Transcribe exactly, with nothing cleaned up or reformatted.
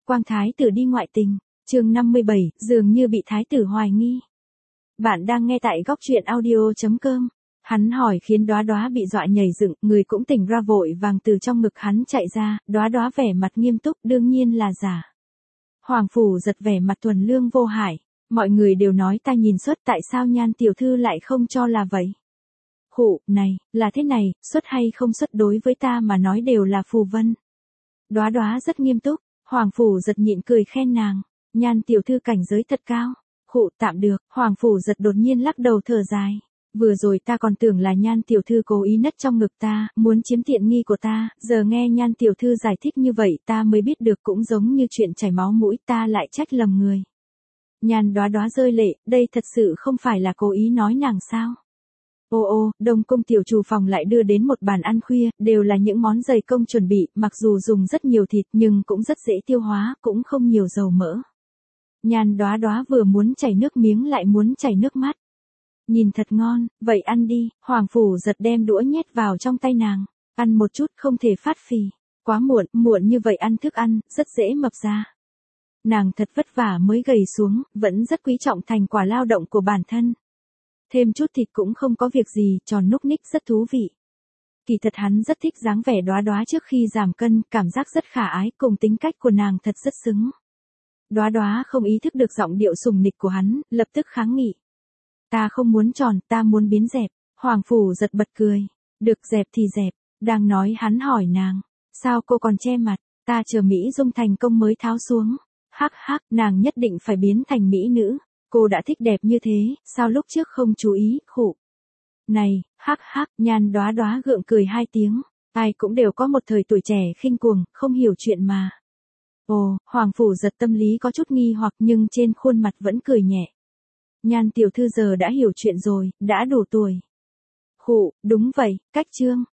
Quang thái tử đi ngoại tình, chương năm mươi bảy, dường như bị thái tử hoài nghi. Bạn đang nghe tại góc truyện audio chấm com. Hắn hỏi khiến Đóa Đóa bị dọa nhảy dựng, người cũng tỉnh ra vội vàng từ trong ngực hắn chạy ra, Đóa Đóa vẻ mặt nghiêm túc, đương nhiên là giả. Hoàng phủ giật vẻ mặt thuần lương vô hại, mọi người đều nói ta nhìn xuất, tại sao Nhan tiểu thư lại không cho là vậy? Khụ, này, là thế này, xuất hay không xuất đối với ta mà nói đều là phù vân. Đóa Đóa rất nghiêm túc, Hoàng phủ giật nhịn cười khen nàng, Nhan tiểu thư cảnh giới thật cao. Khụ, tạm được. Hoàng phủ giật đột nhiên lắc đầu thở dài. Vừa rồi ta còn tưởng là Nhan tiểu thư cố ý nất trong ngực ta, muốn chiếm tiện nghi của ta, giờ nghe Nhan tiểu thư giải thích như vậy ta mới biết được cũng giống như chuyện chảy máu mũi, ta lại trách lầm người. Nhan Đóa Đóa rơi lệ, đây thật sự không phải là cố ý nói nàng sao? Ô ô, Đông cung tiểu chủ phòng lại đưa đến một bàn ăn khuya, đều là những món dày công chuẩn bị, mặc dù dùng rất nhiều thịt nhưng cũng rất dễ tiêu hóa, cũng không nhiều dầu mỡ. Nhan Đóa Đóa vừa muốn chảy nước miếng lại muốn chảy nước mắt. Nhìn thật ngon, vậy ăn đi. Hoàng phủ giật đem đũa nhét vào trong tay nàng, ăn một chút không thể phát phì. Quá muộn, muộn như vậy ăn thức ăn, rất dễ mập ra. Nàng thật vất vả mới gầy xuống, vẫn rất quý trọng thành quả lao động của bản thân. Thêm chút thịt cũng không có việc gì, tròn núc ních rất thú vị. Kỳ thật hắn rất thích dáng vẻ Đóa Đóa trước khi giảm cân, cảm giác rất khả ái, cùng tính cách của nàng thật rất xứng. Đóa Đóa không ý thức được giọng điệu sùng nịch của hắn, lập tức kháng nghị. Ta không muốn tròn, ta muốn biến dẹp. Hoàng phủ giật bật cười. Được, dẹp thì dẹp. Đang nói hắn hỏi nàng. Sao cô còn che mặt, ta chờ Mỹ Dung thành công mới tháo xuống. Hắc hắc, nàng nhất định phải biến thành mỹ nữ. Cô đã thích đẹp như thế, sao lúc trước không chú ý, khụ. Này, hắc hắc, Nhan Đóa Đóa gượng cười hai tiếng. Ai cũng đều có một thời tuổi trẻ khinh cuồng, không hiểu chuyện mà. Ồ, Hoàng phủ giật tâm lý có chút nghi hoặc nhưng trên khuôn mặt vẫn cười nhẹ. Nhan tiểu thư giờ đã hiểu chuyện rồi, đã đủ tuổi. Khụ, đúng vậy, cách chương.